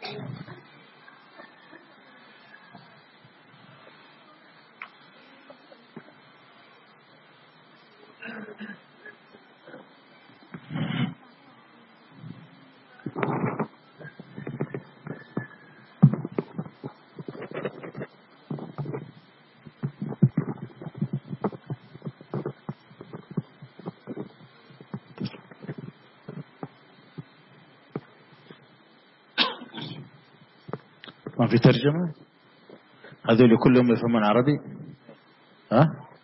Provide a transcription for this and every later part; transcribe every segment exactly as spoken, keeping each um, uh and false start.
ما في ترجمة؟ هذول كلهم يفهمون عربي؟ ها؟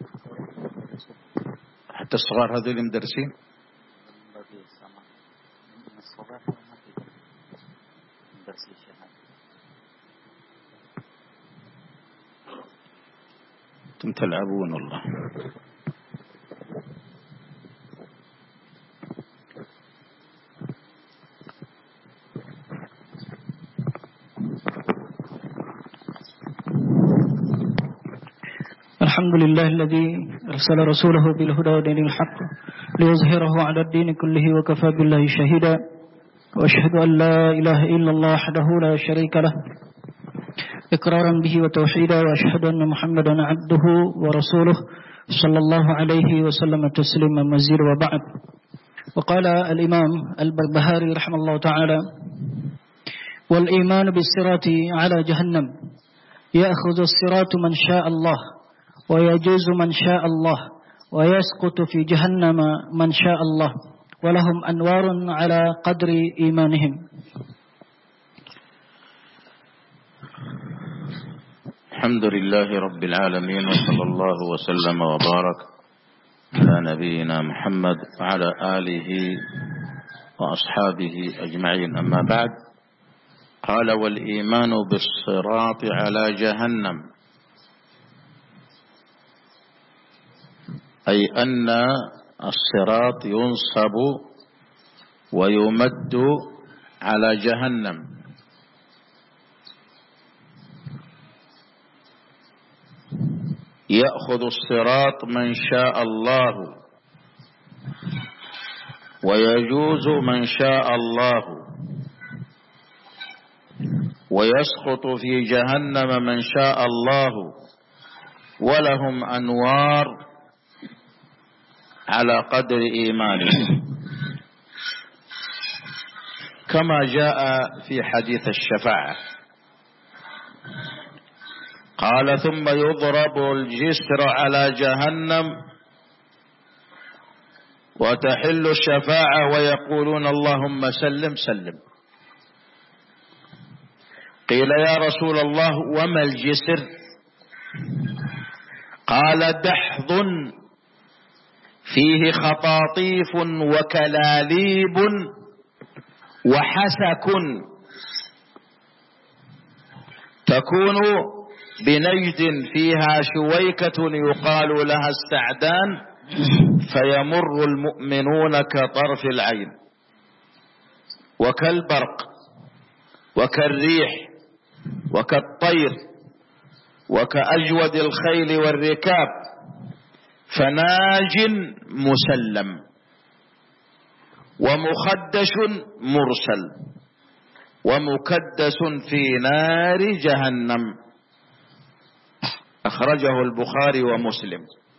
حتى الصغار هذول مدرسين؟ انتم تلعبون والله. الحمد لله الذي أرسل رسوله بالهدى ودين الحق ليظهره على الدين كله وكفى بالله شهيدا، وأشهد أن لا إله إلا الله وحده لا شريك له إقرارا به وتوحيدا، وأشهد أن محمدا عبده ورسوله صلى الله عليه وسلم تسليما مزيدا. وبعد، وقال الإمام البربهاري رحمه الله تعالى: والإيمان بالصراط على جهنم، يأخذ الصراط من شاء الله ويجوز من شاء الله ويسقط في جهنم من شاء الله، ولهم أنوار على قدر إيمانهم. الحمد لله رب العالمين، وصلى الله وسلم وبارك على نبينا محمد وعلى آله وأصحابه أجمعين. أما بعد، قال: والإيمان بالصراط على جهنم، أي أن الصراط ينصب ويمد على جهنم، يأخذ الصراط من شاء الله ويجوز من شاء الله ويسقط في جهنم من شاء الله، ولهم أنوار على قدر إيمانهم، كما جاء في حديث الشفاعة. قال: ثم يضرب الجسر على جهنم وتحل الشفاعة ويقولون اللهم سلم سلم. قيل: يا رسول الله وما الجسر؟ قال: دحض فيه خطاطيف وكلاليب وحسك، تكون بنجد فيها شويكة يقال لها السعدان، فيمر المؤمنون كطرف العين، وكالبرق وكالريح وكالطير وكأجود الخيل والركاب، فناج مسلم ومخدش مرسل ومكدس في نار جهنم. أخرجه البخاري ومسلم.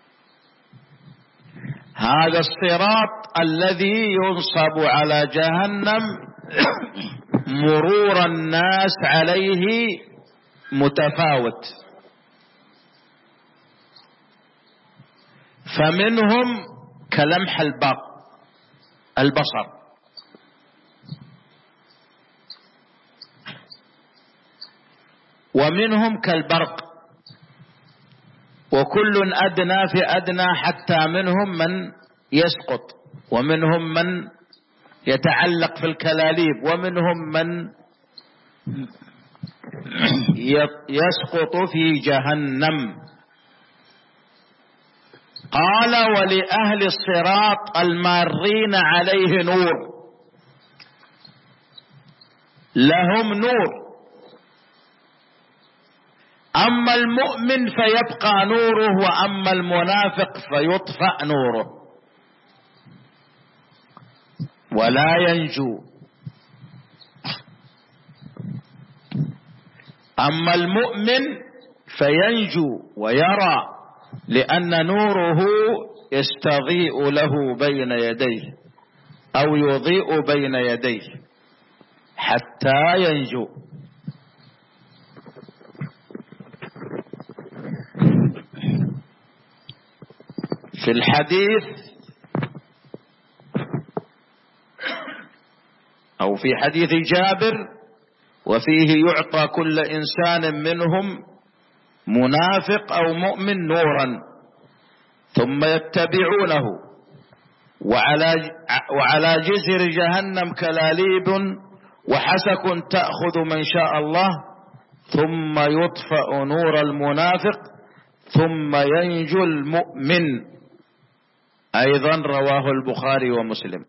هذا الصراط الذي ينصب على جهنم مرور الناس عليه متفاوت، فمنهم كلمح البصر، ومنهم كالبرق، وكل أدنى في أدنى، حتى منهم من يسقط، ومنهم من يتعلق في الكلاليب، ومنهم من يسقط في جهنم. قال: ولأهل الصراط المارين عليه نور، لهم نور. أما المؤمن فيبقى نوره، وأما المنافق فيطفأ نوره ولا ينجو. أما المؤمن فينجو ويرى، لأن نوره يستضيء له بين يديه أو يضيء بين يديه حتى ينجو. في الحديث أو في حديث جابر: وفيه يعطى كل إنسان منهم منافق أو مؤمن نورا ثم يتبعونه وعلى وعلى جزر جهنم كلاليب وحسك تأخذ من شاء الله ثم يطفأ نور المنافق ثم ينجو المؤمن. أيضا رواه البخاري ومسلم.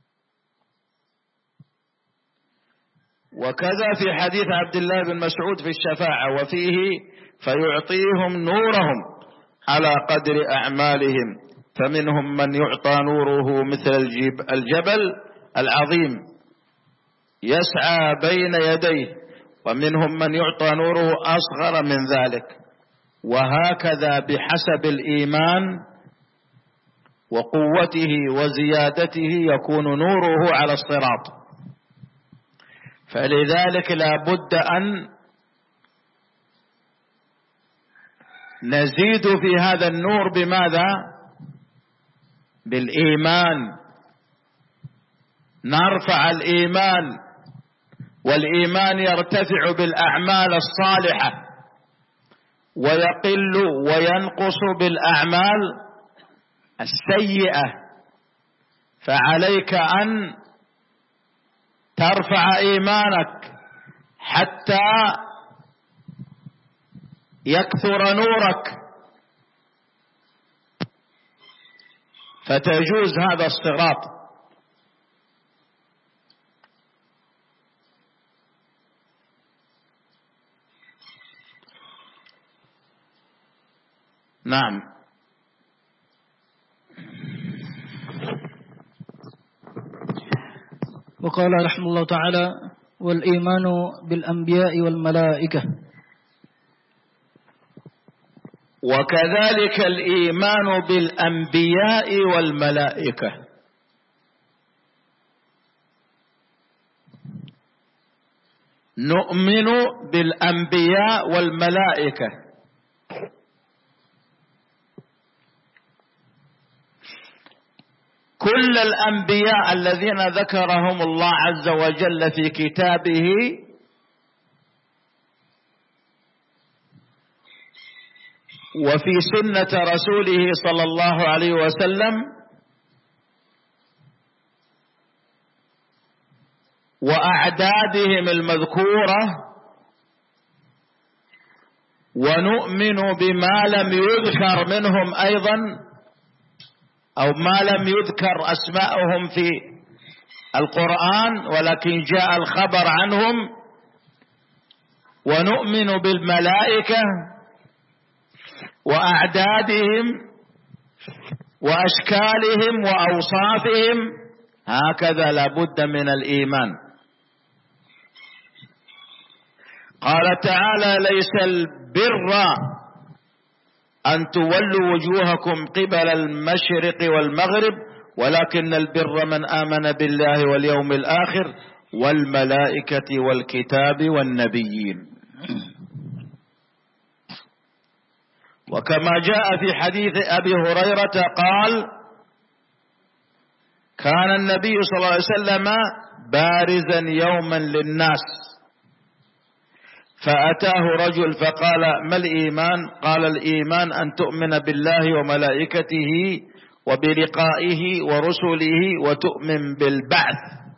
وكذا في حديث عبد الله بن مسعود في الشفاعة وفيه: فيعطيهم نورهم على قدر أعمالهم، فمنهم من يعطى نوره مثل الجبل العظيم يسعى بين يديه، ومنهم من يعطى نوره أصغر من ذلك، وهكذا بحسب الإيمان وقوته وزيادته يكون نوره على الصراط. فلذلك لا بد أن نزيد في هذا النور بماذا؟ بالإيمان، نرفع الإيمان، والإيمان يرتفع بالأعمال الصالحة ويقل وينقص بالأعمال السيئة. فعليك أن ترفع إيمانك حتى يكثر نورك فتجوز هذا الصراط. نعم. وقال رحمه الله تعالى: والإيمان بالأنبياء والملائكة. وكذلك الإيمان بالأنبياء والملائكة. نؤمن بالأنبياء والملائكة، كل الأنبياء الذين ذكرهم الله عز وجل في كتابه وفي سنة رسوله صلى الله عليه وسلم وأعدادهم المذكورة، ونؤمن بما لم يذكر منهم أيضا أو ما لم يذكر أسماءهم في القرآن ولكن جاء الخبر عنهم، ونؤمن بالملائكة وأعدادهم وأشكالهم وأوصافهم. هكذا لابد من الإيمان. قال تعالى: ليس البر أن تولوا وجوهكم قبل المشرق والمغرب ولكن البر من آمن بالله واليوم الآخر والملائكة والكتاب والنبيين. وكما جاء في حديث أبي هريرة قال: كان النبي صلى الله عليه وسلم بارزا يوما للناس فأتاه رجل فقال: ما الإيمان؟ قال: الإيمان أن تؤمن بالله وملائكته وبلقائه ورسله وتؤمن بالبعث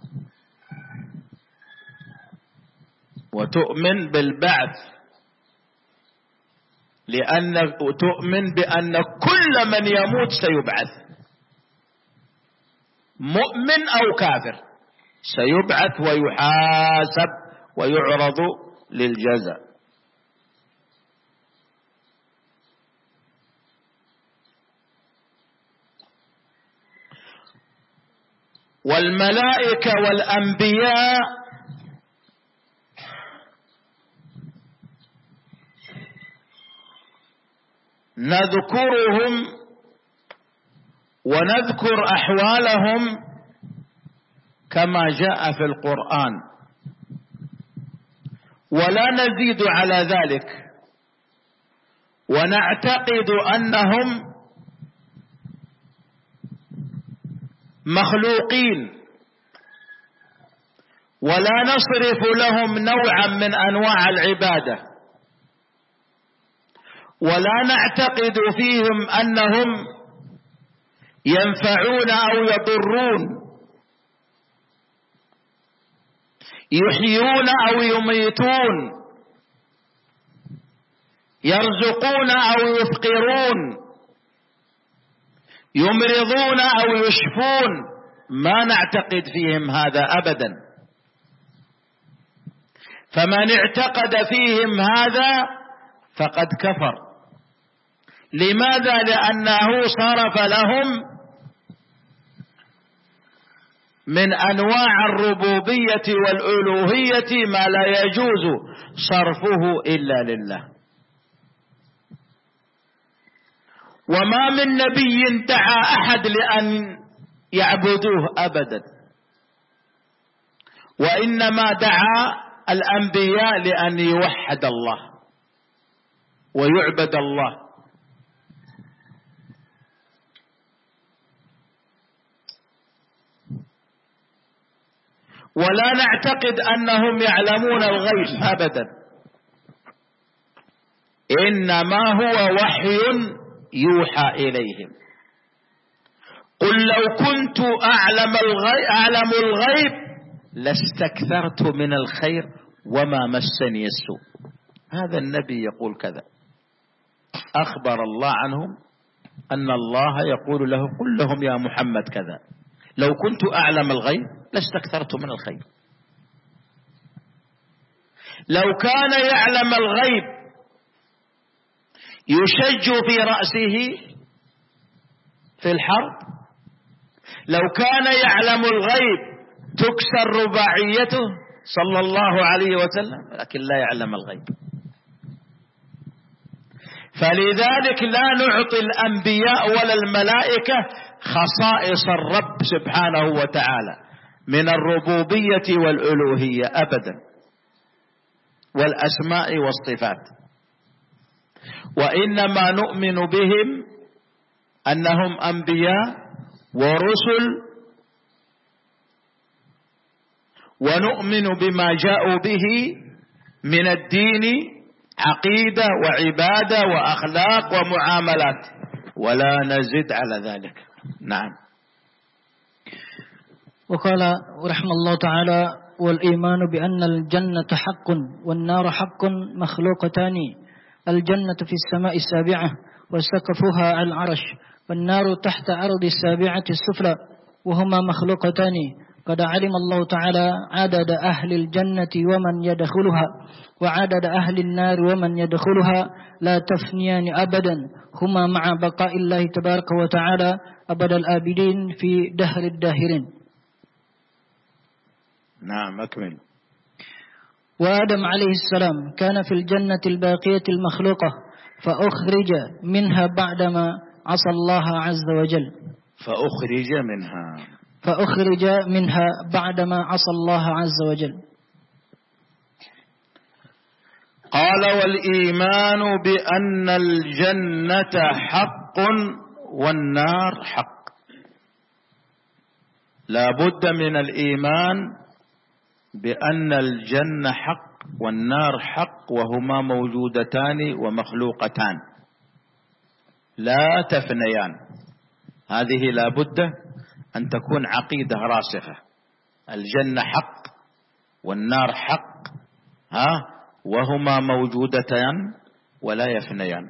وتؤمن بالبعث لأن تؤمن بأن كل من يموت سيبعث، مؤمن أو كافر سيبعث ويحاسب ويعرض للجزاء. والملائكة والأنبياء نذكرهم ونذكر أحوالهم كما جاء في القرآن، ولا نزيد على ذلك، ونعتقد أنهم مخلوقين، ولا نصرف لهم نوعا من أنواع العبادة، ولا نعتقد فيهم أنهم ينفعون أو يضرون، يحيون أو يميتون، يرزقون أو يفقرون، يمرضون أو يشفون، ما نعتقد فيهم هذا أبدا. فمن اعتقد فيهم هذا فقد كفر. لماذا؟ لأنه صرف لهم من أنواع الربوبية والألوهية ما لا يجوز صرفه إلا لله. وما من نبي دعا أحد لأن يعبدوه أبدا، وإنما دعا الأنبياء لأن يوحد الله ويعبد الله. ولا نعتقد أنهم يعلمون الغيب أبدا، إنما هو وحي يوحى إليهم. قل لو كنت أعلم الغيب, أعلم الغيب لاستكثرت من الخير وما مسني السوء. هذا النبي يقول كذا، أخبر الله عنهم أن الله يقول له قل لهم يا محمد كذا، لو كنت أعلم الغيب لاستكثرت من الخير. لو كان يعلم الغيب يشج في رأسه في الحرب، لو كان يعلم الغيب تكسر رباعيته صلى الله عليه وسلم، لكن لا يعلم الغيب. فلذلك لا نعطي الأنبياء ولا الملائكة خصائص الرب سبحانه وتعالى من الربوبية والألوهية أبدا، والأسماء والصفات، وإنما نؤمن بهم أنهم أنبياء ورسل، ونؤمن بما جاءوا به من الدين عقيدة وعبادة وأخلاق ومعاملات، ولا نزد على ذلك. نعم. وقال رحمه الله تعالى: والإيمان بأن الجنة حق والنار حق مخلوقتان، الجنة في السماء السابعة وسقفها على العرش، والنار تحت أرض السابعة السفلى، وهما مخلوقتان. قد علم الله تعالى عدد أهل الجنة ومن يدخلها، وعدد أهل النار ومن يدخلها، لا تفنيان أبدا، هما مع بقاء الله تبارك وتعالى أبد الآبدين في دهر الداهرين. نعم، أكمل. وآدم عليه السلام كان في الجنة الباقية المخلوقة، فأخرج منها بعدما عصى الله عز وجل. فأخرج منها فأخرج منها بعدما عصى الله عز وجل. قال: والإيمان بأن الجنة حق والنار حق. لا بد من الإيمان بأن الجنة حق والنار حق، وهما موجودتان ومخلوقتان لا تفنيان. هذه لا بد أن تكون عقيدة راسخة. الجنة حق والنار حق، ها وهما موجودتان ولا يفنيان،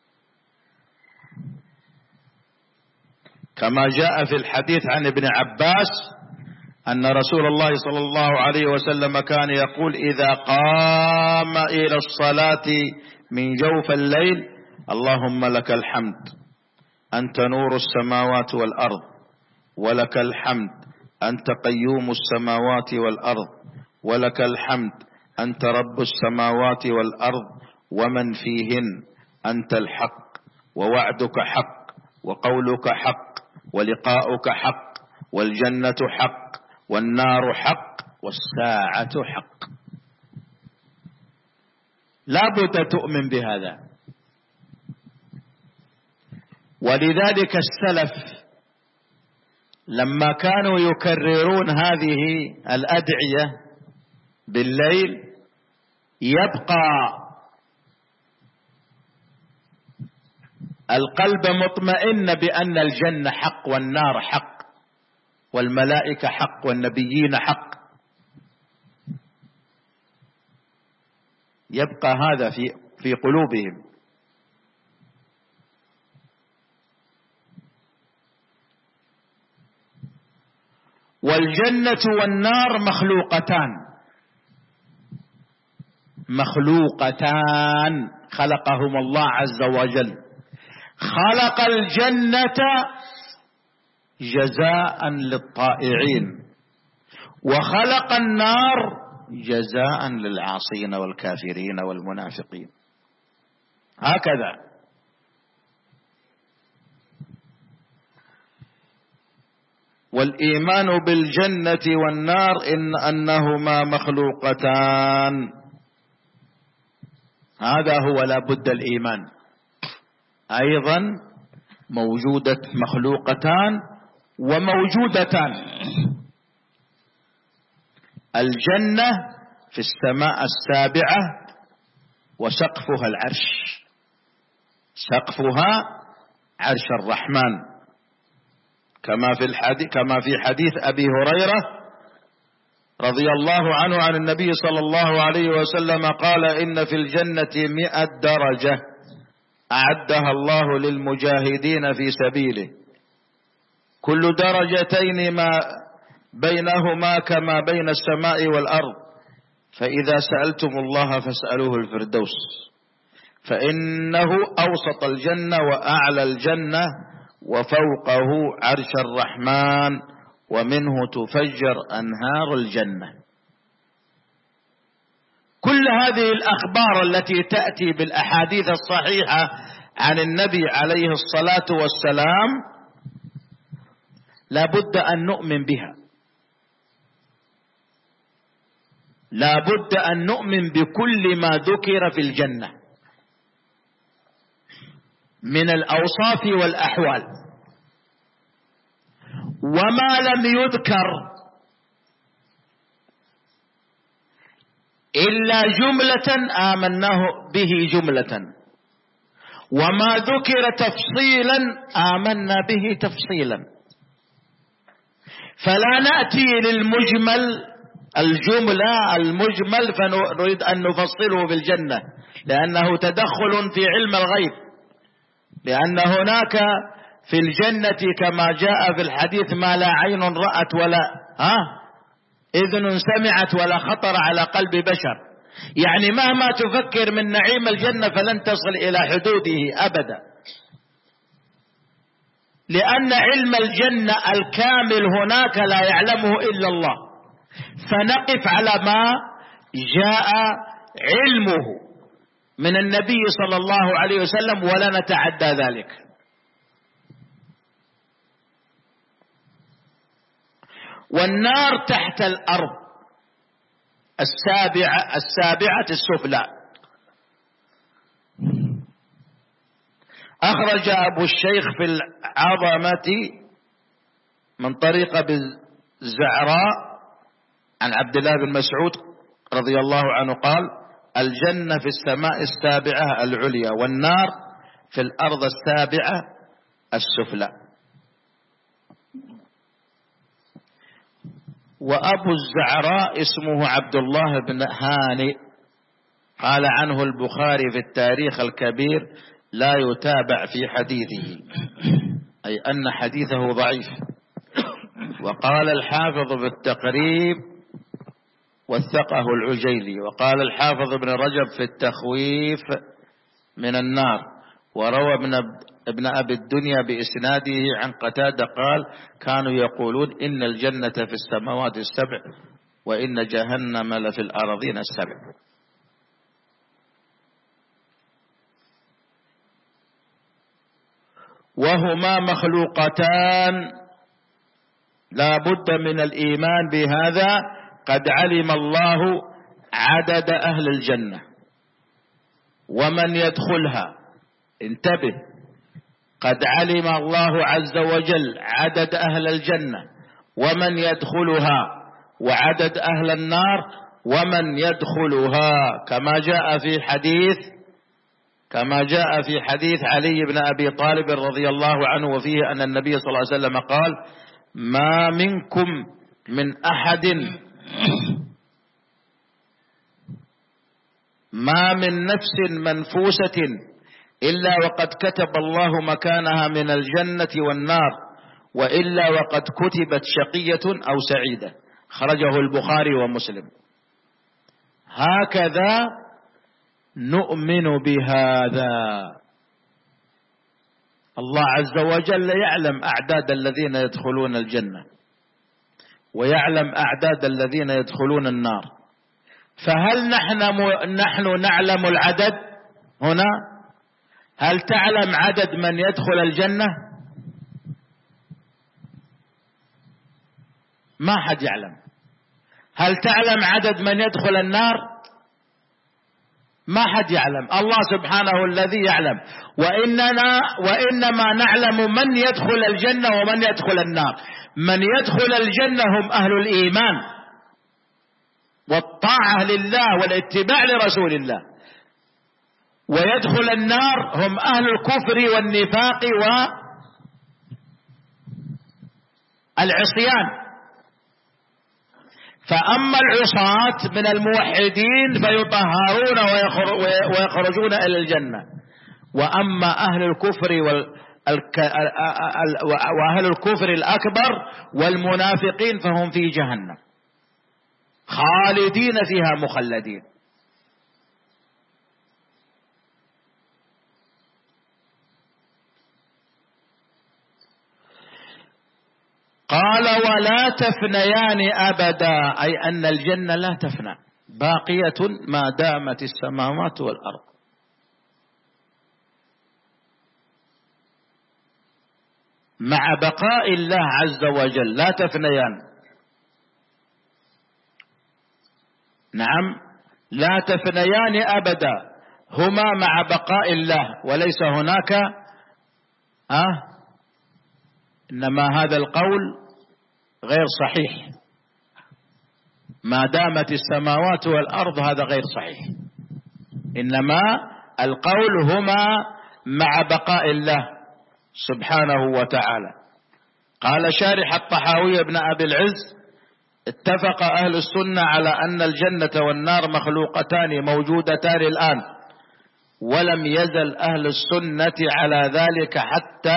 كما جاء في الحديث عن ابن عباس أن رسول الله صلى الله عليه وسلم كان يقول: إذا قام إلى الصلاة من جوف الليل: اللهم لك الحمد أنت نور السماوات والأرض، ولك الحمد أنت قيوم السماوات والأرض، ولك الحمد أنت رب السماوات والأرض ومن فيهن، أنت الحق ووعدك حق وقولك حق ولقاؤك حق والجنة حق والنار حق والساعة حق. لا بد تؤمن بهذا. ولذلك السلف لما كانوا يكررون هذه الأدعية بالليل يبقى القلب مطمئن بأن الجنة حق والنار حق والملائكة حق والنبيين حق. يبقى هذا في في قلوبهم. والجنة والنار مخلوقتان مخلوقتان خلقهما الله عز وجل. خلق الجنة جزاء للطائعين وخلق النار جزاء للعاصين والكافرين والمنافقين. هكذا. والإيمان بالجنة والنار إن أنهما مخلوقتان، هذا هو لا بد الإيمان. أيضا موجودة مخلوقتان وموجودتان. الجنة في السماء السابعة وسقفها العرش، سقفها عرش الرحمن، كما في الحديث كما في حديث أبي هريرة رضي الله عنه عن النبي صلى الله عليه وسلم قال: إن في الجنة مئة درجة أعدها الله للمجاهدين في سبيله، كل درجتين ما بينهما كما بين السماء والأرض، فإذا سألتم الله فاسألوه الفردوس، فإنه أوسط الجنة وأعلى الجنة وفوقه عرش الرحمن ومنه تفجر أنهار الجنة. كل هذه الأخبار التي تأتي بالأحاديث الصحيحة عن النبي عليه الصلاة والسلام لا بد أن نؤمن بها، لا بد أن نؤمن بكل ما ذكر في الجنة من الأوصاف والأحوال. وما لم يذكر إلا جملة آمناه به جملة، وما ذكر تفصيلا آمنا به تفصيلا. فلا نأتي للمجمل الجملة المجمل فنريد أن نفصله بالجنة، لأنه تدخل في علم الغيب، لأن هناك في الجنة كما جاء في الحديث ما لا عين رأت ولا ها إذن سمعت ولا خطر على قلب بشر. يعني مهما تفكر من نعيم الجنة فلن تصل إلى حدوده أبدا، لأن علم الجنة الكامل هناك لا يعلمه إلا الله، فنقف على ما جاء علمه من النبي صلى الله عليه وسلم ولا نتعدى ذلك. والنار تحت الأرض السابعة السابعة السفلى. أخرج أبو الشيخ في العظمة من طريق الزعراء عن عبد الله بن مسعود رضي الله عنه قال: الجنة في السماء السابعة العليا والنار في الأرض السابعة السفلى. وأبو الزعراء اسمه عبد الله بن هانئ، قال عنه البخاري في التاريخ الكبير: لا يتابع في حديثه، أي أن حديثه ضعيف. وقال الحافظ بالتقريب وثقه العجيلي. وقال الحافظ ابن رجب في التخويف من النار. وروى ابن ابن أبي الدنيا بإسناده عن قتادة قال: كانوا يقولون إن الجنة في السماوات السبع وإن جهنم لفي الأراضين السبع. وهما مخلوقتان لا بد من الإيمان بهذا. قد علم الله عدد أهل الجنة ومن يدخلها. انتبه، قد علم الله عز وجل عدد أهل الجنة ومن يدخلها، وعدد أهل النار ومن يدخلها، كما جاء في حديث كما جاء في حديث علي بن أبي طالب رضي الله عنه، وفيه أن النبي صلى الله عليه وسلم قال: ما منكم من أحد ما من نفس منفوسة إلا وقد كتب الله مكانها من الجنة والنار، وإلا وقد كتبت شقية أو سعيدة. خرجه البخاري ومسلم. هكذا نؤمن بهذا. الله عز وجل يعلم أعداد الذين يدخلون الجنة ويعلم أعداد الذين يدخلون النار. فهل نحن نحن نعلم العدد هنا؟ هل تعلم عدد من يدخل الجنة؟ ما حد يعلم. هل تعلم عدد من يدخل النار؟ ما حد يعلم. الله سبحانه الذي يعلم. وإننا وإنما نعلم من يدخل الجنة ومن يدخل النار. من يدخل الجنة هم أهل الإيمان والطاعة لله والاتباع لرسول الله، ويدخل النار هم أهل الكفر والنفاق والعصيان. فأما العصاة من الموحدين فيطهرون ويخرجون إلى الجنة، وأما أهل الكفر وأهل الكفر الأكبر والمنافقين فهم في جهنم خالدين فيها مخلدين. قال: ولا تفنيان أبدا، أي أن الجنة لا تفنى، باقية ما دامت السماوات والأرض. مع بقاء الله عز وجل لا تفنيان. نعم، لا تفنيان أبدا، هما مع بقاء الله، وليس هناك أه إنما هذا القول غير صحيح. ما دامت السماوات والأرض هذا غير صحيح، إنما القول هما مع بقاء الله سبحانه وتعالى. قال شارح الطحاوي بن أبي العز: اتفق أهل السنة على أن الجنة والنار مخلوقتان موجودتان الآن، ولم يزل أهل السنة على ذلك حتى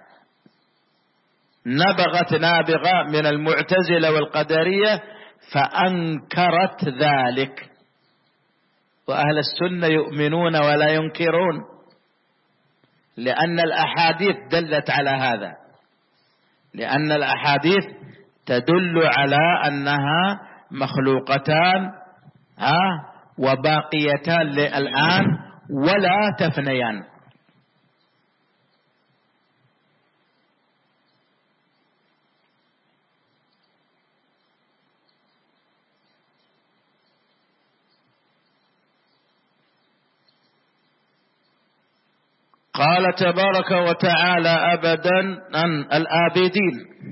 نبغت نابغة من المعتزلة والقدرية فأنكرت ذلك. وأهل السنة يؤمنون ولا ينكرون، لأن الأحاديث دلت على هذا، لأن الأحاديث تدل على أنها مخلوقتان ها وباقيتان الآن ولا تفنيان. قال تبارك وتعالى: أبدا أن الآبدين،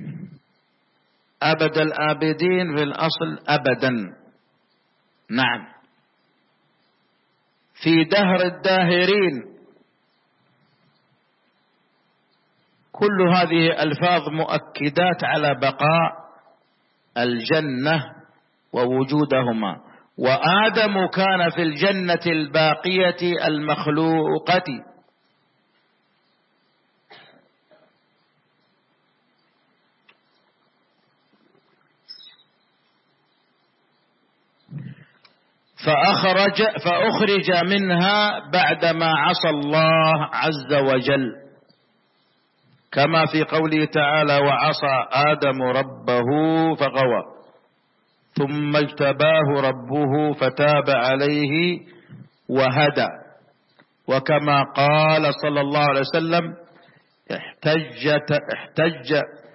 أبد الآبدين في الأصل أبدا. نعم، في دهر الداهرين. كل هذه ألفاظ مؤكدات على بقاء الجنة ووجودهما. وآدم كان في الجنة الباقية المخلوقة، فأخرج, فأخرج منها بعدما عصى الله عز وجل، كما في قوله تعالى: وعصى آدم ربه فغوى ثم اجتباه ربه فتاب عليه وهدى. وكما قال صلى الله عليه وسلم: احتج احتج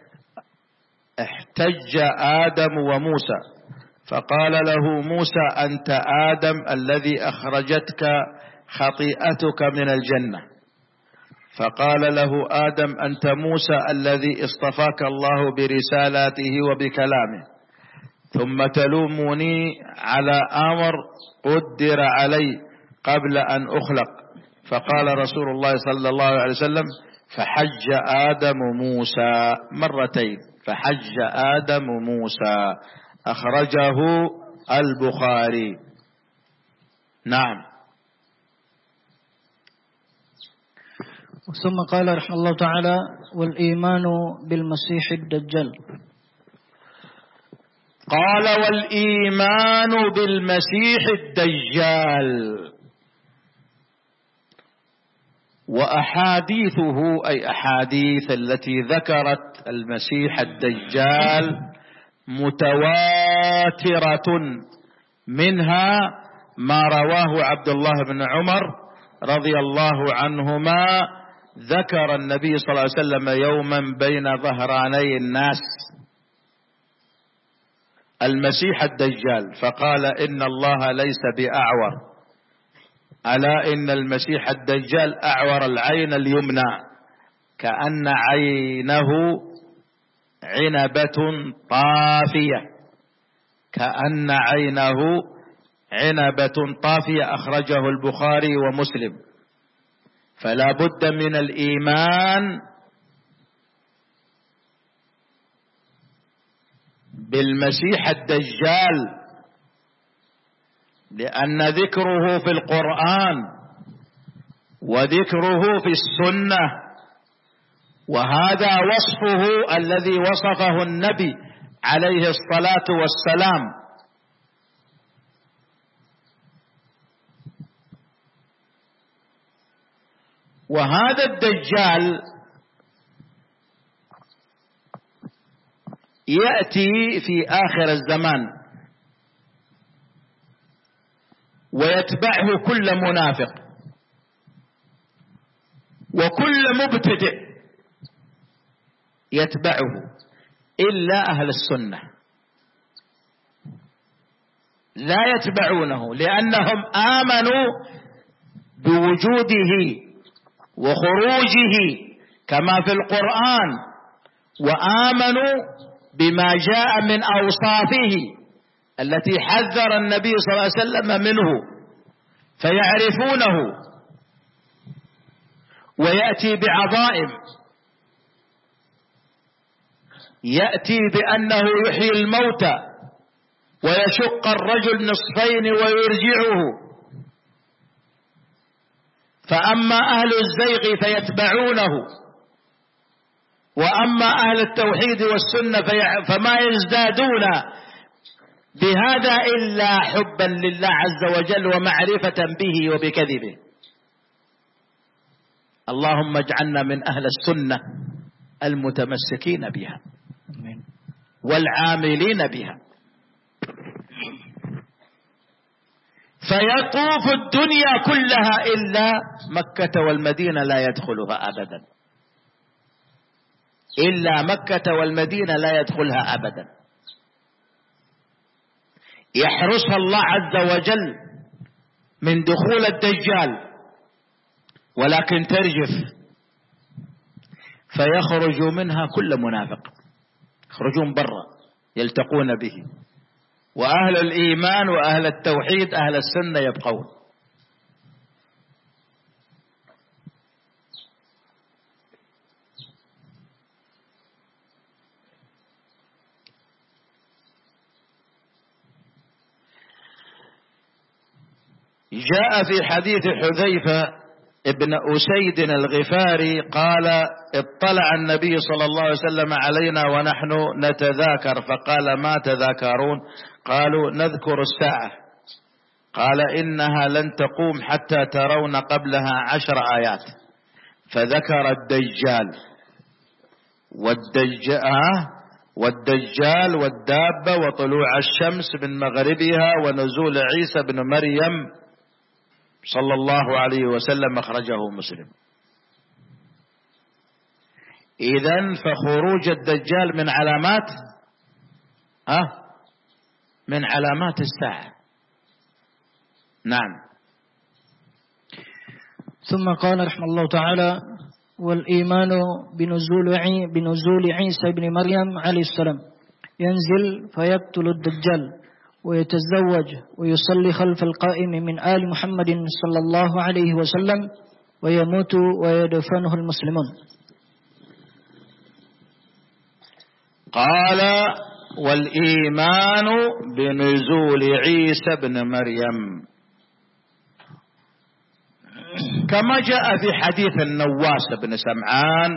احتج آدم وموسى، فقال له موسى: أنت آدم الذي أخرجتك خطيئتك من الجنة. فقال له آدم: أنت موسى الذي اصطفاك الله برسالاته وبكلامه، ثم تلومني على أمر قدر علي قبل أن أخلق. فقال رسول الله صلى الله عليه وسلم: فحج آدم موسى مرتين. فحج آدم موسى، أخرجه البخاري. نعم. ثم قال رحمه الله تعالى: والإيمان بالمسيح الدجال. قال: والإيمان بالمسيح الدجال، وأحاديثه أي أحاديث التي ذكرت المسيح الدجال متواترة، منها ما رواه عبد الله بن عمر رضي الله عنهما، ذكر النبي صلى الله عليه وسلم يوما بين ظهراني الناس المسيح الدجال، فقال: إن الله ليس بأعور، ألا إن المسيح الدجال أعور العين اليمنى كأن عينه عنبة طافية، كأن عينه عنبة طافية، أخرجه البخاري ومسلم. فلا بد من الإيمان بالمسيح الدجال، لأن ذكره في القرآن وذكره في السنة، وهذا وصفه الذي وصفه النبي عليه الصلاة والسلام. وهذا الدجال يأتي في آخر الزمان ويتبعه كل منافق وكل مبتدع يتبعه إلا أهل السنة، لا يتبعونه، لأنهم آمنوا بوجوده وخروجه كما في القرآن، وآمنوا بما جاء من أوصافه التي حذر النبي صلى الله عليه وسلم منه، فيعرفونه. ويأتي بعظائم، يأتي بأنه يحيي الموتى ويشق الرجل نصفين ويرجعه. فأما أهل الزيغ فيتبعونه، وأما أهل التوحيد والسنة فما يزدادون بهذا إلا حبا لله عز وجل ومعرفة به وبكذبه. اللهم اجعلنا من أهل السنة المتمسكين بها والعاملين بها. فيطوف الدنيا كلها إلا مكة والمدينة لا يدخلها أبدا، إلا مكة والمدينة لا يدخلها أبدا، يحرسها الله عز وجل من دخول الدجال، ولكن ترجف فيخرج منها كل منافق، يخرجون برا يلتقون به، وأهل الإيمان وأهل التوحيد أهل السنة يبقون. جاء في حديث حذيفة ابن أسيد الغفاري قال: اطلع النبي صلى الله عليه وسلم علينا ونحن نتذاكر، فقال: ما تذاكرون؟ قالوا: نذكر الساعة. قال: إنها لن تقوم حتى ترون قبلها عشر آيات، فذكر الدجال والدجال والدجال والدابة وطلوع الشمس من مغربها ونزول عيسى بن مريم صلى الله عليه وسلم، أخرجه مسلم. إذن فخروج الدجال من علامات أه من علامات الساعة. نعم. ثم قال رحمه الله تعالى: والإيمان بنزول عي بنزول عيسى بن مريم عليه السلام، ينزل فيقتل الدجال ويتزوج ويصلي خلف القائم من آل محمد صلى الله عليه وسلم ويموت ويدفنه المسلمون. قال: والإيمان بنزول عيسى بن مريم كما جاء في حديث النواس بن سمعان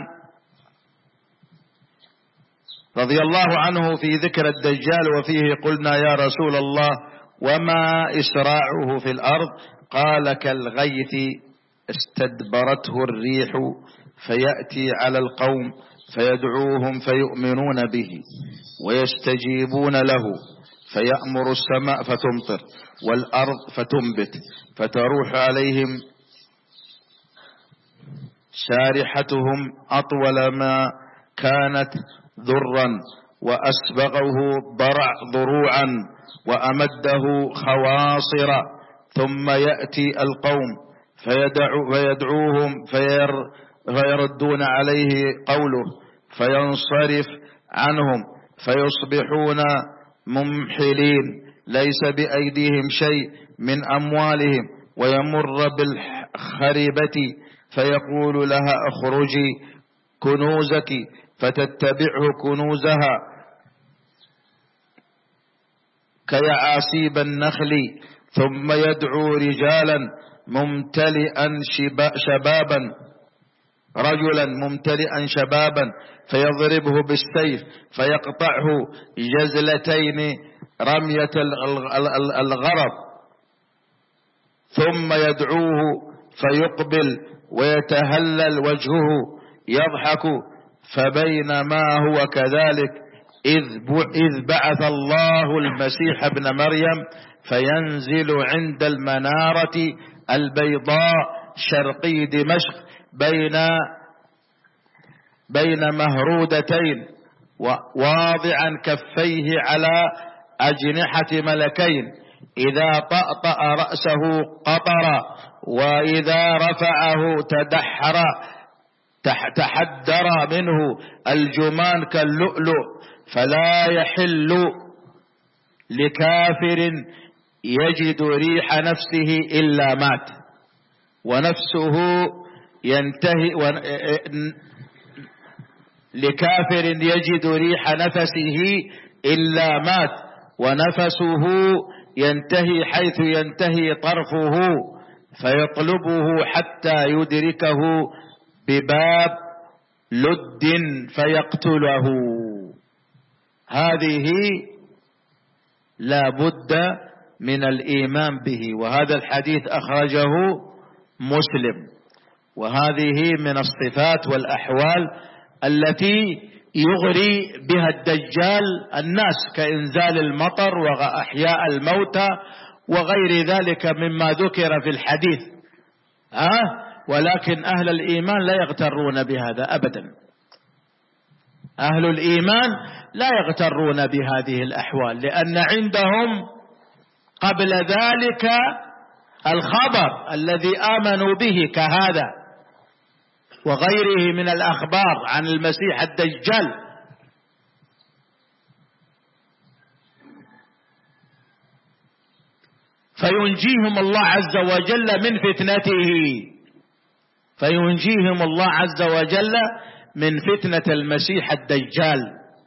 رضي الله عنه في ذكر الدجال، وفيه قلنا يا رسول الله وما إسراعه في الأرض؟ قال: كالغيث استدبرته الريح فيأتي على القوم فيدعوهم فيؤمنون به ويستجيبون له، فيأمر السماء فتمطر والأرض فتنبت، فتروح عليهم سارحتهم أطول ما كانت ذرا، وأسبغه ضرع ضروعا، وأمده خواصر، ثم يأتي القوم فيدعو فيدعوهم فير فيردون عليه قوله فينصرف عنهم فيصبحون ممحلين ليس بأيديهم شيء من أموالهم، ويمر بالخريبة فيقول لها اخرجي كنوزك فتتبعه كنوزها كيعاسيب النخل، ثم يدعو رجالا ممتلئا شبابا رجلا ممتلئا شبابا فيضربه بالسيف فيقطعه جزلتين رمية الغرض، ثم يدعوه فيقبل ويتهلل وجهه يضحك، فبينما هو كذلك إذ بعث الله المسيح ابن مريم فينزل عند المنارة البيضاء شرقي دمشق بين بين مهرودتين، واضعا كفيه على أجنحة ملكين، إذا طأطأ رأسه قطر، وإذا رفعه تدحر تحدر منه الجمان كاللؤلؤ، فلا يحل لكافر يجد ريح نفسه إلا مات، ونفسه ينتهي لكافر يجد ريح نفسه إلا مات، ونفسه ينتهي حيث ينتهي طرفه، فيطلبه حتى يدركه بباب لد فيقتله. هذه لا بد من الإيمان به، وهذا الحديث أخرجه مسلم. وهذه من الصفات والأحوال التي يغري بها الدجال الناس، كإنزال المطر وأحياء الموتى وغير ذلك مما ذكر في الحديث. أه؟ ولكن أهل الإيمان لا يغترون بهذا أبدا. أهل الإيمان لا يغترون بهذه الأحوال، لأن عندهم قبل ذلك الخبر الذي آمنوا به كهذا وغيره من الأخبار عن المسيح الدجال. فينجيهم الله عز وجل من فتنته، فينجيهم الله عز وجل من فتنة المسيح الدجال.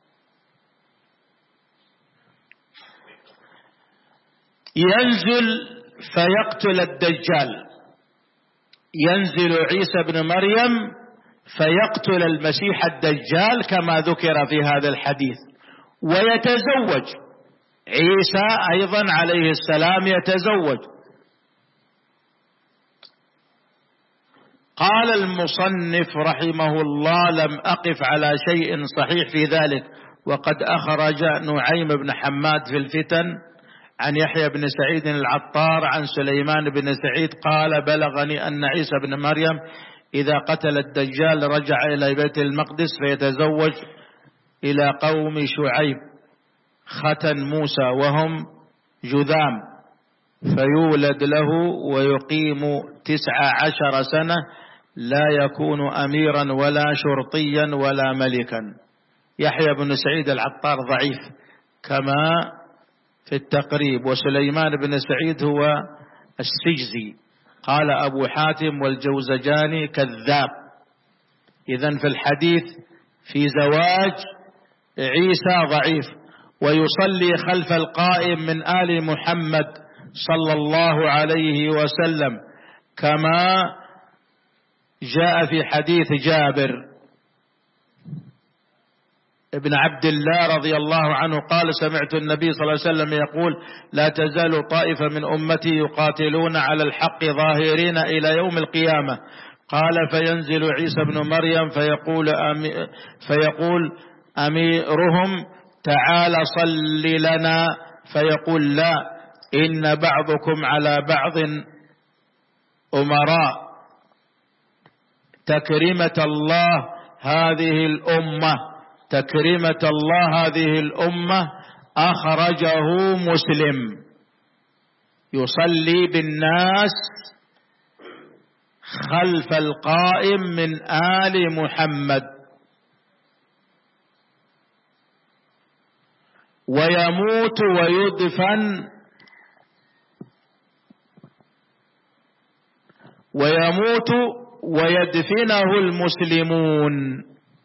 ينزل فيقتل الدجال، ينزل عيسى بن مريم فيقتل المسيح الدجال كما ذكر في هذا الحديث، ويتزوج عيسى أيضا عليه السلام، يتزوج. قال المصنف رحمه الله: لم أقف على شيء صحيح في ذلك، وقد أخرج نعيم بن حماد في الفتن عن يحيى بن سعيد العطار عن سليمان بن سعيد قال: بلغني أن عيسى بن مريم إذا قتل الدجال رجع إلى بيت المقدس فيتزوج إلى قوم شعيب ختن موسى وهم جذام، فيولد له ويقيم تسع عشر سنة لا يكون أميرا ولا شرطيا ولا ملكا. يحيى بن سعيد العطار ضعيف كما في التقريب، وسليمان بن سعيد هو السجزي. قال أبو حاتم والجوزجاني كذاب. إذن في الحديث في زواج عيسى ضعيف. ويصلي خلف القائم من آل محمد صلى الله عليه وسلم كما جاء في حديث جابر ابن عبد الله رضي الله عنه قال: سمعت النبي صلى الله عليه وسلم يقول: لا تزال طائفة من أمتي يقاتلون على الحق ظاهرين إلى يوم القيامة. قال: فينزل عيسى بن مريم فيقول, أمي فيقول أميرهم: تعال صل لنا، فيقول: لا، إن بعضكم على بعض أمراء، تكريمة الله هذه الأمة تكريمة الله هذه الأمة. أخرجه مسلم. يصلي بالناس خلف القائم من آل محمد، ويموت ويدفن ويموت ويدفنه المسلمون،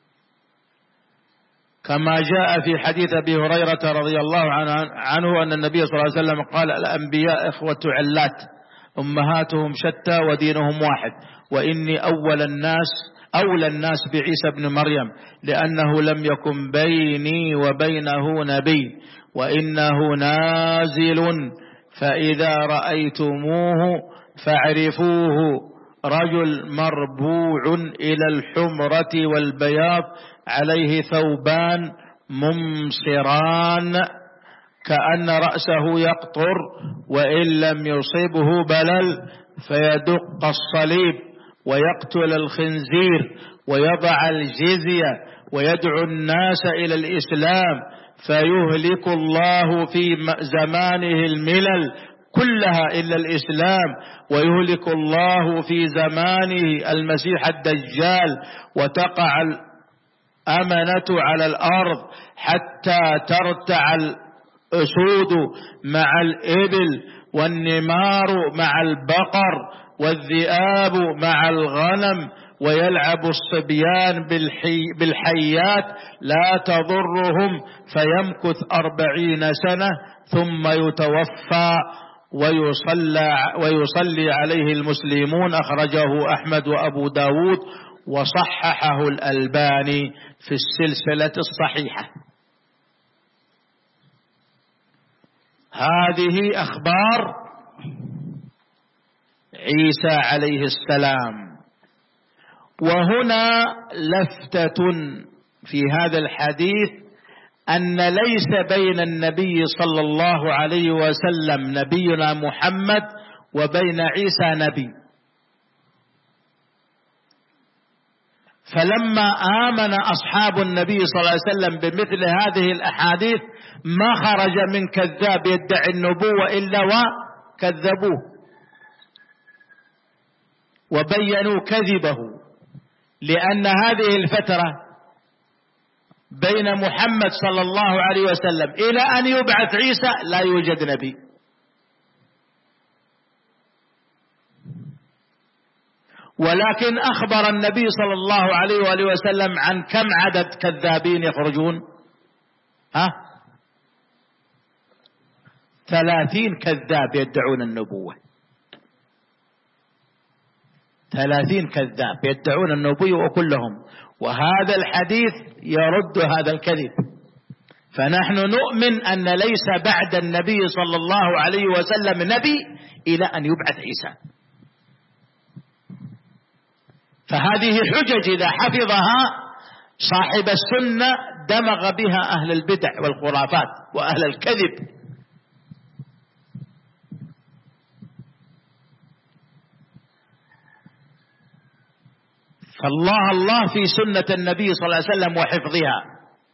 كما جاء في حديث أبي هريرة رضي الله عنه أن النبي صلى الله عليه وسلم قال: الأنبياء إخوة علات أمهاتهم شتى ودينهم واحد، وإني أول الناس أولى الناس بعيسى بن مريم، لأنه لم يكن بيني وبينه نبي، وإنه نازل، فإذا رأيتموه فاعرفوه، رجل مربوع إلى الحمرة والبياض، عليه ثوبان ممصران كأن رأسه يقطر، وإن لم يصبه بلل فيدق الصليب ويقتل الخنزير ويضع الجزية ويدعو الناس إلى الإسلام، فيهلك الله في زمانه الملل كلها إلا الإسلام، ويهلك الله في زمانه المسيح الدجال، وتقع الأمنة على الأرض حتى ترتع الأسود مع الإبل، والنمار مع البقر، والذئاب مع الغنم، ويلعب الصبيان بالحي بالحيات لا تضرهم، فيمكث أربعين سنة ثم يتوفى ويصلى, ويصلي عليه المسلمون. أخرجه أحمد وأبو داود وصححه الألباني في السلسلة الصحيحة. هذه أخبار عيسى عليه السلام. وهنا لفتة في هذا الحديث أن ليس بين النبي صلى الله عليه وسلم نبينا محمد وبين عيسى نبي، فلما آمن أصحاب النبي صلى الله عليه وسلم بمثل هذه الأحاديث ما خرج من كذاب يدعي النبوة إلا وكذبوه وبينوا كذبه، لأن هذه الفترة بين محمد صلى الله عليه وسلم إلى أن يبعث عيسى لا يوجد نبي، ولكن أخبر النبي صلى الله عليه وآله وسلم عن كم عدد كذابين يخرجون؟ ها ثلاثين كذاب يدعون النبوة، ثلاثين كذاب يدعون النبوة وكلهم، وهذا الحديث يرد هذا الكذب. فنحن نؤمن أن ليس بعد النبي صلى الله عليه وسلم نبي إلى أن يبعث عيسى. فهذه حجج إذا حفظها صاحب السنة دمغ بها أهل البدع والخرافات وأهل الكذب. فالله الله في سنة النبي صلى الله عليه وسلم وحفظها،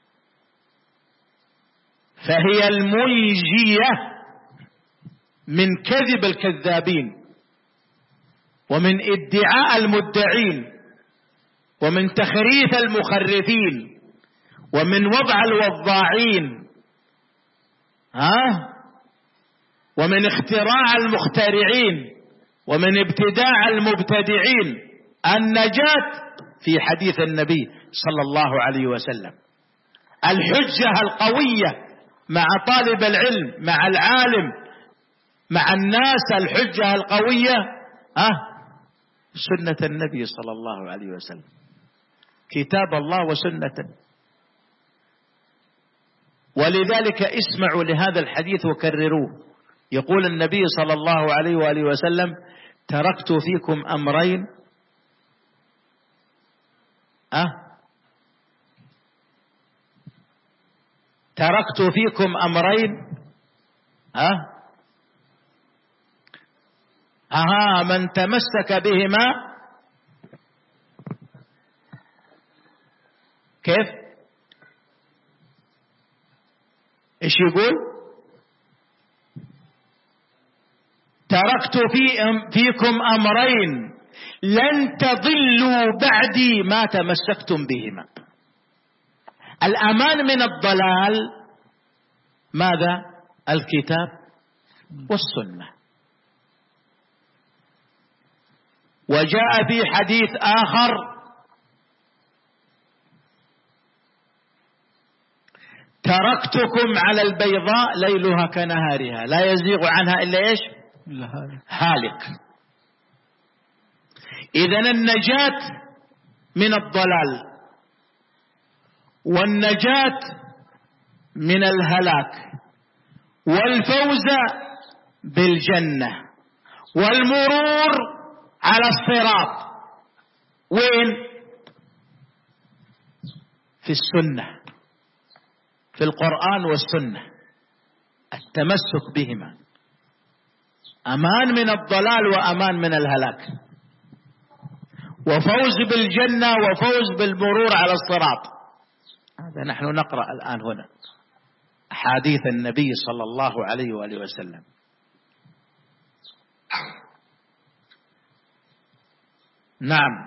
فهي المنجية من كذب الكذابين، ومن ادعاء المدعين، ومن تخريف المخرفين، ومن وضع الوضاعين، ها ومن اختراع المخترعين، ومن ابتداع المبتدعين. النجاة في حديث النبي صلى الله عليه وسلم، الحجة القوية مع طالب العلم، مع العالم، مع الناس، الحجة القوية أه سنة النبي صلى الله عليه وسلم، كتاب الله وسنته. ولذلك اسمعوا لهذا الحديث وكرروه. يقول النبي صلى الله عليه وآله وسلم: تركت فيكم أمرين أه تركت فيكم أمرين أه أها من تمسك بهما كيف إيش يقول؟ تركت في فيكم أمرين لن تضلوا بعدي ما تمسكتم بهما. الأمان من الضلال ماذا؟ الكتاب والسنة. وجاء في حديث آخر: تركتكم على البيضاء ليلها كنهارها لا يزيغ عنها إلا إيش؟ هالك. إذن النجاة من الضلال والنجاة من الهلاك والفوز بالجنة والمرور على الصراط وين؟ في السنة، في القرآن والسنة، التمسك بهما أمان من الضلال وأمان من الهلاك، وفوز بالجنة وفوز بالمرور على الصراط. هذا نحن نقرأ الآن هنا أحاديث النبي صلى الله عليه وآله وسلم. نعم.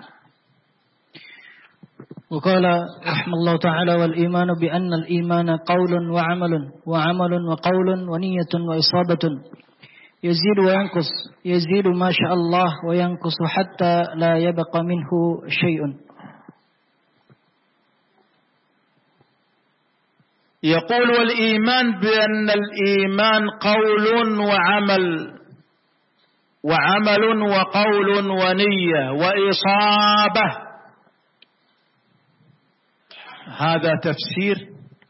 وقال رحمه الله تعالى: والإيمان بأن الإيمان قول وعمل، وعمل وقول ونية وإصابة، يزيد وينقص، يزيد ما شاء الله وينقص حتى لا يبقى منه شيء. يقول: والإيمان بأن الإيمان قول وعمل، وعمل وقول ونية وإصابة. هذا تفسير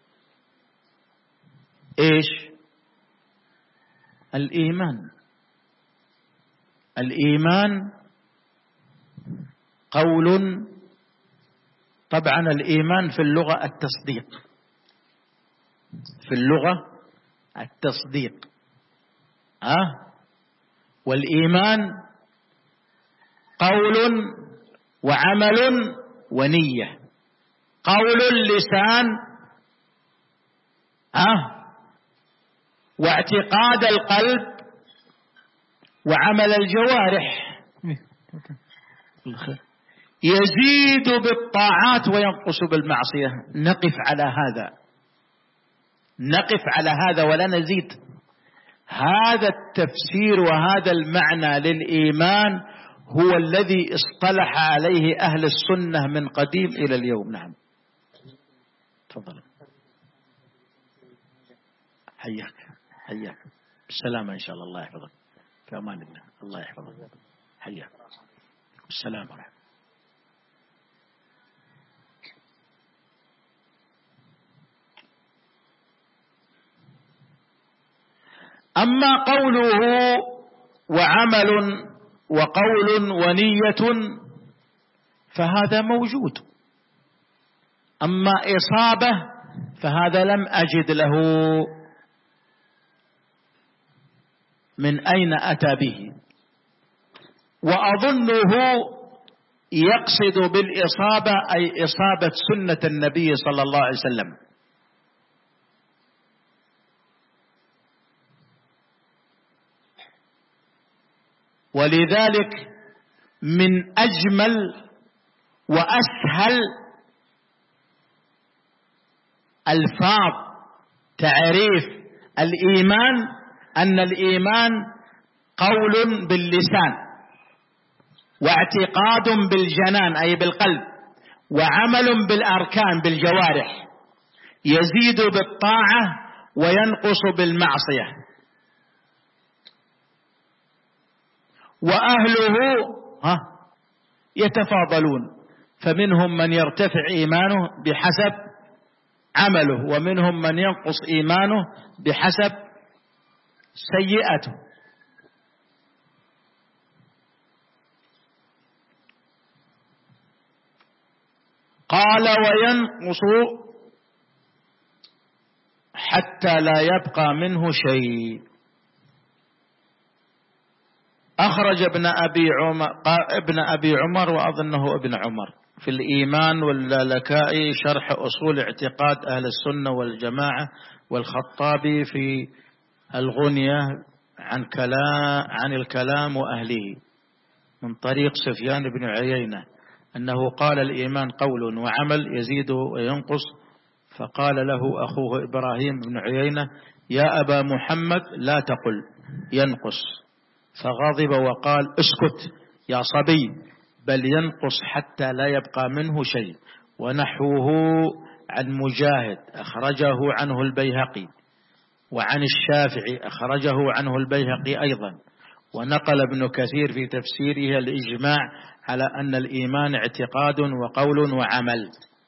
إيش؟ الإيمان. الإيمان قول، طبعا الإيمان في اللغة التصديق، في اللغة التصديق أه؟ والإيمان قول وعمل ونية. قول اللسان أه؟ واعتقاد القلب وعمل الجوارح. يزيد بالطاعات وينقص بالمعصية. نقف على هذا، نقف على هذا ولا نزيد. هذا التفسير وهذا المعنى للإيمان هو الذي اصطلح عليه أهل السنة من قديم إلى اليوم. نعم تفضل. حياك حياك بالسلامة إن شاء الله. الله يحفظك، في أمان الله. الله يحفظك. حياك بالسلامة ورحمة. أما قوله وعمل وقول ونية فهذا موجود. أما إصابة فهذا لم أجد له من أين أتى به، وأظنه يقصد بالإصابة أي إصابة سنة النبي صلى الله عليه وسلم. ولذلك من أجمل وأسهل ألفاظ تعريف الإيمان أن الإيمان قول باللسان، واعتقاد بالجنان أي بالقلب، وعمل بالأركان بالجوارح، يزيد بالطاعة وينقص بالمعصية. وأهله ها يتفاضلون، فمنهم من يرتفع إيمانه بحسب عمله، ومنهم من ينقص إيمانه بحسب سيئته. قال وينقص حتى لا يبقى منه شيء. أخرج ابن أبي عمر ابن أبي عمر وأظنه ابن عمر في الإيمان واللالكائي شرح أصول اعتقاد أهل السنة والجماعة، والخطابي في الغنية عن كلام عن الكلام وأهله من طريق سفيان بن عيينة أنه قال الإيمان قول وعمل يزيد وينقص، فقال له أخوه إبراهيم بن عيينة يا أبا محمد لا تقل ينقص، فغضب وقال اسكت يا صبي، بل ينقص حتى لا يبقى منه شيء. ونحوه عن مجاهد أخرجه عنه البيهقي، وعن الشافعي أخرجه عنه البيهقي أيضا. ونقل ابن كثير في تفسيره الإجماع على أن الإيمان اعتقاد وقول وعمل.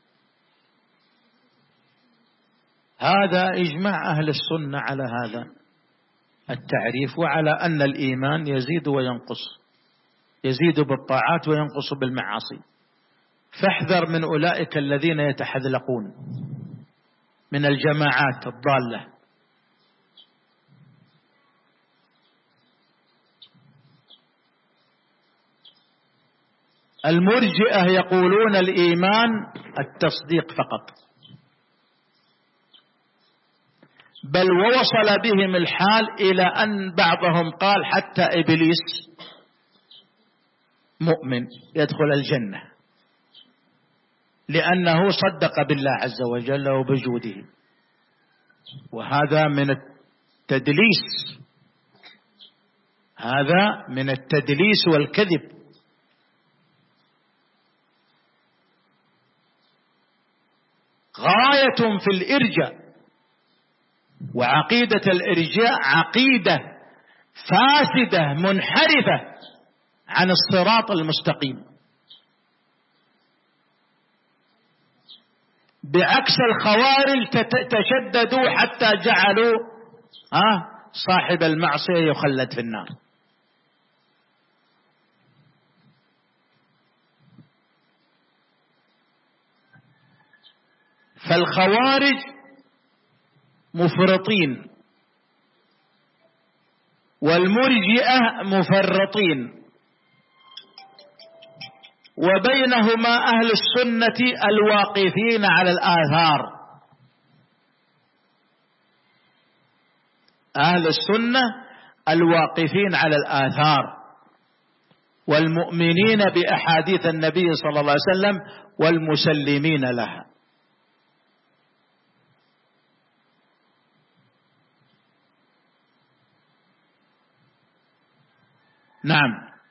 هذا إجماع أهل السنة على هذا التعريف، وعلى أن الإيمان يزيد وينقص، يزيد بالطاعات وينقص بالمعاصي. فاحذر من أولئك الذين يتحذلقون من الجماعات الضالة. المرجئة يقولون الإيمان التصديق فقط، بل ووصل بهم الحال إلى أن بعضهم قال حتى إبليس مؤمن يدخل الجنة لأنه صدق بالله عز وجل وبجوده. وهذا من التدليس، هذا من التدليس والكذب. غاية في الإرجاء، وعقيدة الإرجاء عقيدة فاسدة منحرفة عن الصراط المستقيم، بعكس الخوارج تشددوا حتى جعلوا آه صاحب المعصية يخلد في النار. فالخوارج مفرطين والمرجئة مفرطين، وبينهما أهل السنة الواقفين على الآثار. أهل السنة الواقفين على الآثار والمؤمنين بأحاديث النبي صلى الله عليه وسلم والمسلمين لها. نعم.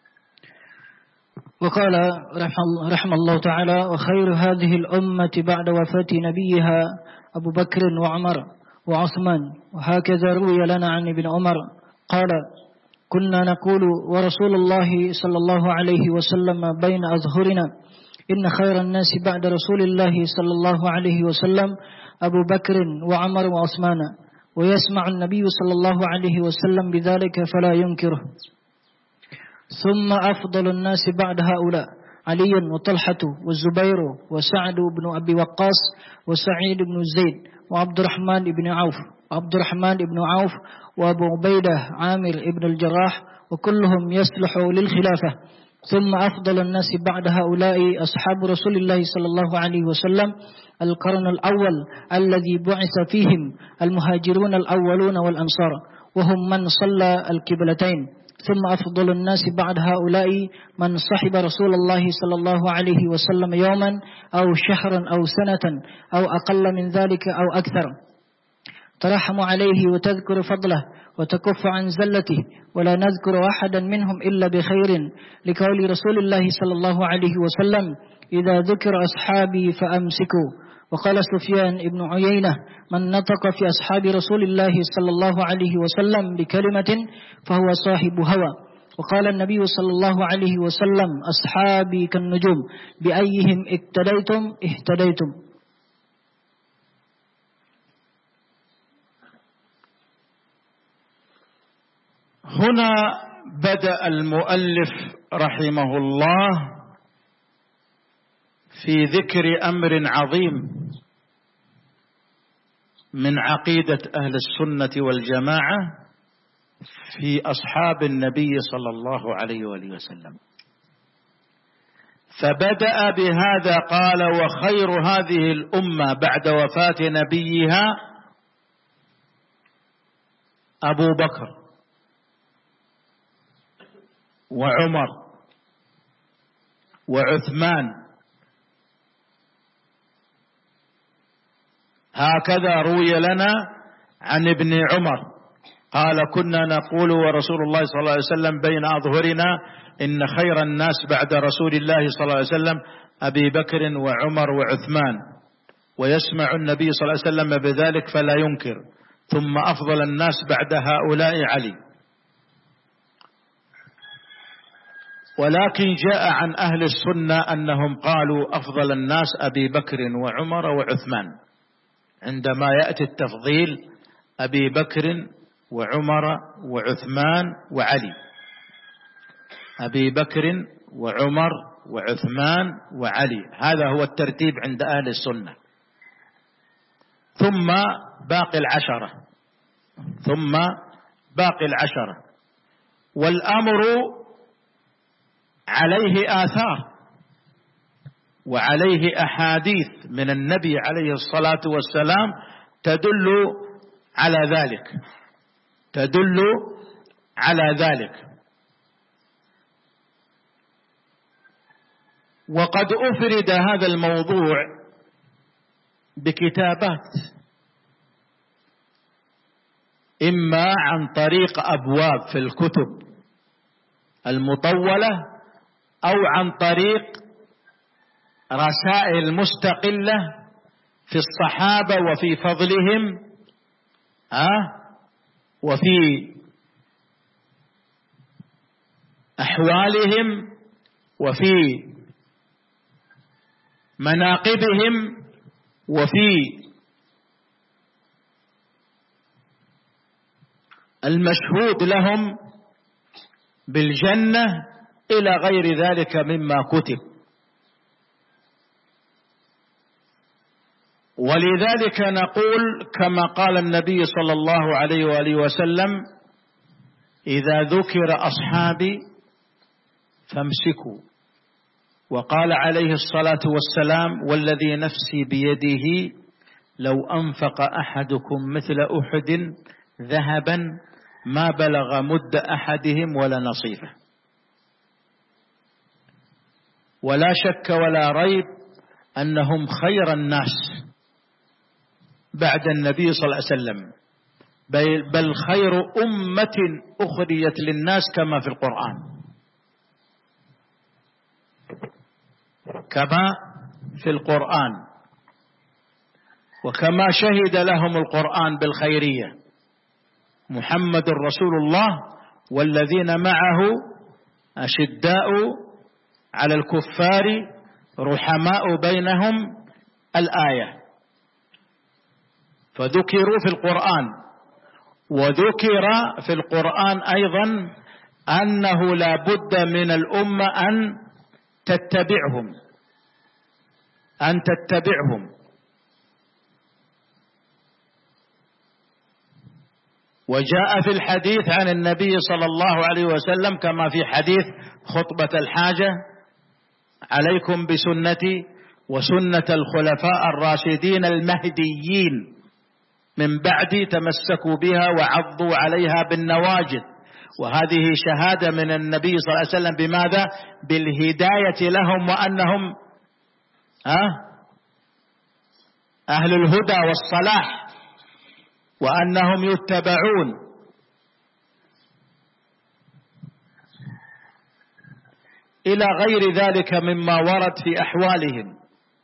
وقال رحم الله تعالى وخير هذه الأمة بعد وفاة نبيها أبو بكر وعمر وعثمان. وهكذا روي لنا عن ابن عمر قال كنا نقول ورسول الله صلى الله عليه وسلم بين أظهرنا إن خير الناس بعد رسول الله صلى الله عليه وسلم أبو بكر وعمر وعثمان، ويسمع النبي صلى الله عليه وسلم بذلك فلا ينكره. ثم أفضل الناس بعد هؤلاء علي وطلحة والزبير وسعد بن أبي وقاص وسعيد بن زيد وعبد الرحمن بن عوف عبد الرحمن بن عوف وأبو عبيدة عامر بن الجراح، وكلهم يصلح للخلافة ثم أفضل الناس بعد هؤلاء أصحاب رسول الله صلى الله عليه وسلم القرن الأول الذي بعث فيهم المهاجرون الأولون والأنصار وهم من صلى القبلتين. ثم أفضل الناس بعد هؤلاء من صحب رسول الله صلى الله عليه وسلم يوما أو شهرا أو سنة أو أقل من ذلك أو أكثر، ترحم عليه وتذكر فضله وتكف عن زلته، ولا نذكر أحدا منهم إلا بخير، لقول رسول الله صلى الله عليه وسلم إذا ذكر أصحابي فأمسكوا. وقال سفيان بن عيينة من نطق في أصحاب رسول الله صلى الله عليه وسلم بكلمة فهو صاحب هوى. وقال النبي صلى الله عليه وسلم أصحابي كالنجوم بأيهم اقتديتم اهتديتم. هنا بدأ المؤلف رحمه الله في ذكر أمر عظيم من عقيدة أهل السنة والجماعة في أصحاب النبي صلى الله عليه وآله وسلم. فبدأ بهذا قال وخير هذه الأمة بعد وفاة نبيها أبو بكر وعمر وعثمان، هكذا روي لنا عن ابن عمر قال كنا نقول ورسول الله صلى الله عليه وسلم بين أظهرنا إن خير الناس بعد رسول الله صلى الله عليه وسلم أبي بكر وعمر وعثمان، ويسمع النبي صلى الله عليه وسلم بذلك فلا ينكر، ثم أفضل الناس بعد هؤلاء علي. ولكن جاء عن أهل السنة أنهم قالوا أفضل الناس أبي بكر وعمر وعثمان، عندما يأتي التفضيل أبي بكر وعمر وعثمان وعلي، أبي بكر وعمر وعثمان وعلي، هذا هو الترتيب عند أهل السنة. ثم باقي العشرة ثم باقي العشرة والأمر عليه آثار وعليه أحاديث من النبي عليه الصلاة والسلام تدل على ذلك تدل على ذلك وقد أفرد هذا الموضوع بكتابات، إما عن طريق أبواب في الكتب المطولة أو عن طريق رسائل مستقلة في الصحابة وفي فضلهم أه وفي أحوالهم وفي مناقبهم وفي المشهود لهم بالجنة إلى غير ذلك مما كتب. ولذلك نقول كما قال النبي صلى الله عليه وآله وسلم إذا ذكر أصحابي فامسكوا، وقال عليه الصلاة والسلام والذي نفسي بيده لو أنفق أحدكم مثل أحد ذهبا ما بلغ مد أحدهم ولا نصيفه. ولا شك ولا ريب أنهم خير الناس بعد النبي صلى الله عليه وسلم، بل خير أمة أخرجت للناس كما في القرآن كما في القرآن وكما شهد لهم القرآن بالخيرية محمد رسول الله والذين معه أشداء على الكفار رحماء بينهم الآية. فذكروا في القرآن، وذكر في القرآن أيضا أنه لا بد من الأمة أن تتبعهم أن تتبعهم وجاء في الحديث عن النبي صلى الله عليه وسلم كما في حديث خطبة الحاجة: عليكم بسنتي وسنة الخلفاء الراشدين المهديين من بعدي، تمسكوا بها وعضوا عليها بالنواجذ. وهذه شهادة من النبي صلى الله عليه وسلم بماذا؟ بالهداية لهم، وأنهم أهل الهدى والصلاح، وأنهم يتبعون. إلى غير ذلك مما ورد في أحوالهم.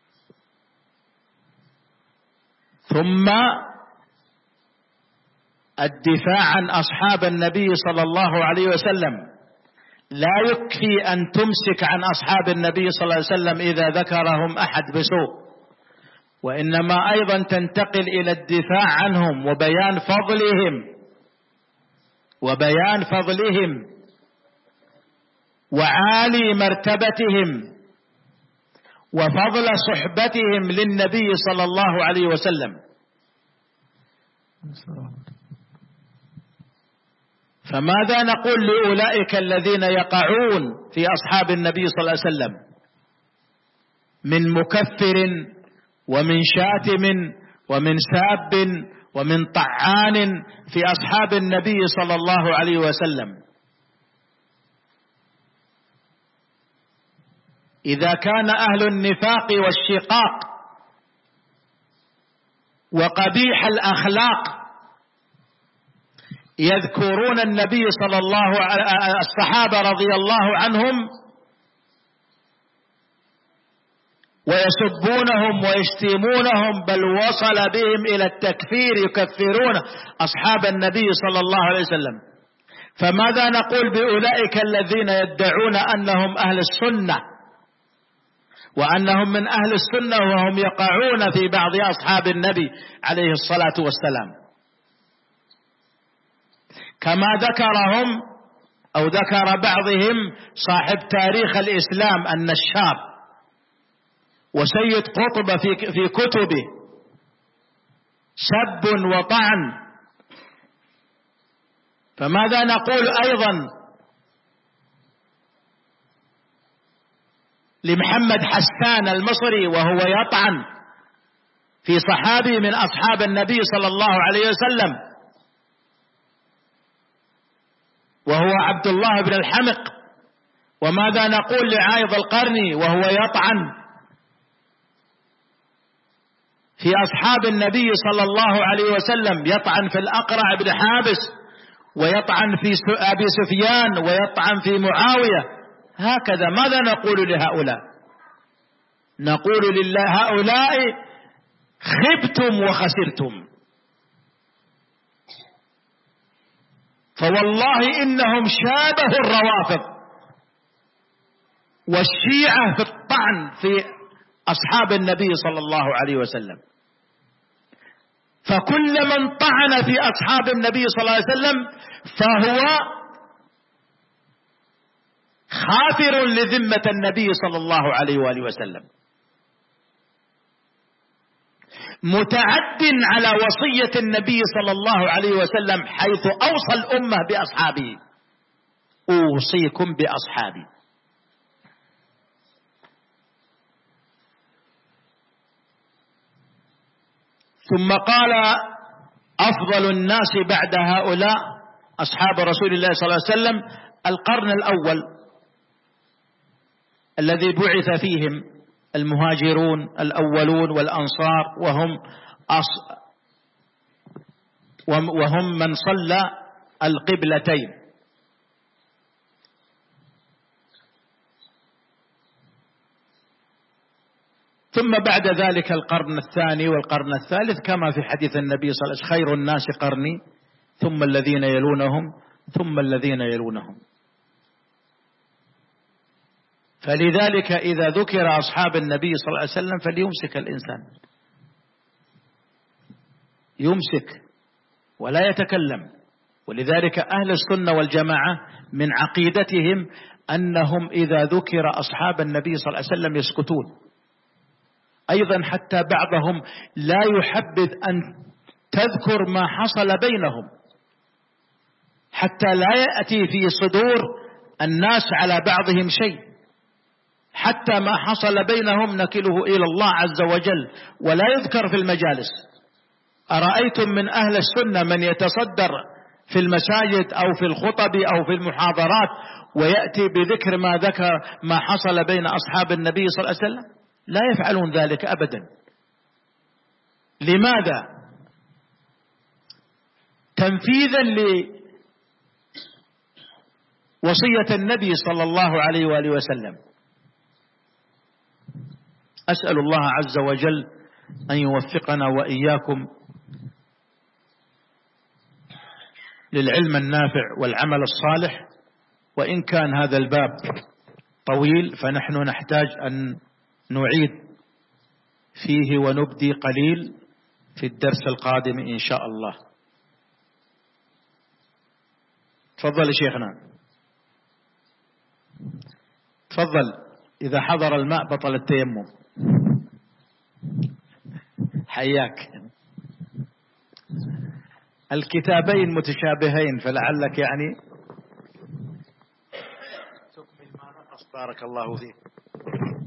ثم الدفاع عن أصحاب النبي صلى الله عليه وسلم، لا يكفي أن تمسك عن أصحاب النبي صلى الله عليه وسلم إذا ذكرهم أحد بسوء، وإنما أيضا تنتقل إلى الدفاع عنهم وبيان فضلهم وبيان فضلهم وعالي مرتبتهم وفضل صحبتهم للنبي صلى الله عليه وسلم. فماذا نقول لأولئك الذين يقعون في أصحاب النبي صلى الله عليه وسلم من مكفر ومن شاتم ومن ساب ومن طعان في أصحاب النبي صلى الله عليه وسلم؟ إذا كان أهل النفاق والشقاق وقبيح الأخلاق يذكرون النبي صلى الله عليه الصحابة رضي الله عنهم ويسبونهم ويشتمونهم، بل وصل بهم إلى التكفير، يكفرون أصحاب النبي صلى الله عليه وسلم، فماذا نقول بأولئك الذين يدعون أنهم أهل السنة وأنهم من أهل السنة وهم يقعون في بعض أصحاب النبي عليه الصلاة والسلام؟ كما ذكرهم أو ذكر بعضهم صاحب تاريخ الإسلام النشاب وسيد قطب في في كتبه سب وطعن. فماذا نقول أيضا لمحمد حسان المصري وهو يطعن في صحابي من أصحاب النبي صلى الله عليه وسلم وهو عبد الله بن الحمق؟ وماذا نقول لعايض القرني وهو يطعن في أصحاب النبي صلى الله عليه وسلم، يطعن في الأقرع بن حابس ويطعن في أبي سفيان ويطعن في معاوية؟ هكذا ماذا نقول لهؤلاء؟ نقول لله هؤلاء خبتم وخسرتم، فوالله إنهم شابهوا الروافض والشيعة في الطعن في أصحاب النبي صلى الله عليه وسلم. فكل من طعن في أصحاب النبي صلى الله عليه وسلم فهو خافر لذمة النبي صلى الله عليه وآله وسلم، متعد على وصية النبي صلى الله عليه وسلم حيث أوصى الأمة بأصحابه: أوصيكم بأصحابي. ثم قال: أفضل الناس بعد هؤلاء أصحاب رسول الله صلى الله عليه وسلم القرن الأول الذي بعث فيهم المهاجرون الأولون والأنصار، وهم أص... وهم من صلى القبلتين. ثم بعد ذلك القرن الثاني والقرن الثالث كما في حديث النبي صلى الله عليه وسلم: خير الناس قرني ثم الذين يلونهم ثم الذين يلونهم. فلذلك إذا ذكر أصحاب النبي صلى الله عليه وسلم فليمسك الإنسان، يمسك ولا يتكلم. ولذلك أهل السنة والجماعة من عقيدتهم أنهم إذا ذكر أصحاب النبي صلى الله عليه وسلم يسكتون. أيضا حتى بعضهم لا يحبذ أن تذكر ما حصل بينهم، حتى لا يأتي في صدور الناس على بعضهم شيء، حتى ما حصل بينهم نكله إلى الله عز وجل ولا يذكر في المجالس. أرأيتم من أهل السنة من يتصدر في المساجد أو في الخطب أو في المحاضرات ويأتي بذكر ما ذكر ما حصل بين أصحاب النبي صلى الله عليه وسلم؟ لا يفعلون ذلك أبدا. لماذا؟ تنفيذا لوصية النبي صلى الله عليه وآله وسلم. أسأل الله عز وجل أن يوفقنا وإياكم للعلم النافع والعمل الصالح. وإن كان هذا الباب طويل فنحن نحتاج أن نعيد فيه ونبدي قليل في الدرس القادم إن شاء الله. تفضل يا شيخنا، تفضل. إذا حضر الماء بطل التيمم. حياك. الكتابين متشابهين فلعلك يعني تكمل ما نقص. بارك الله فيك.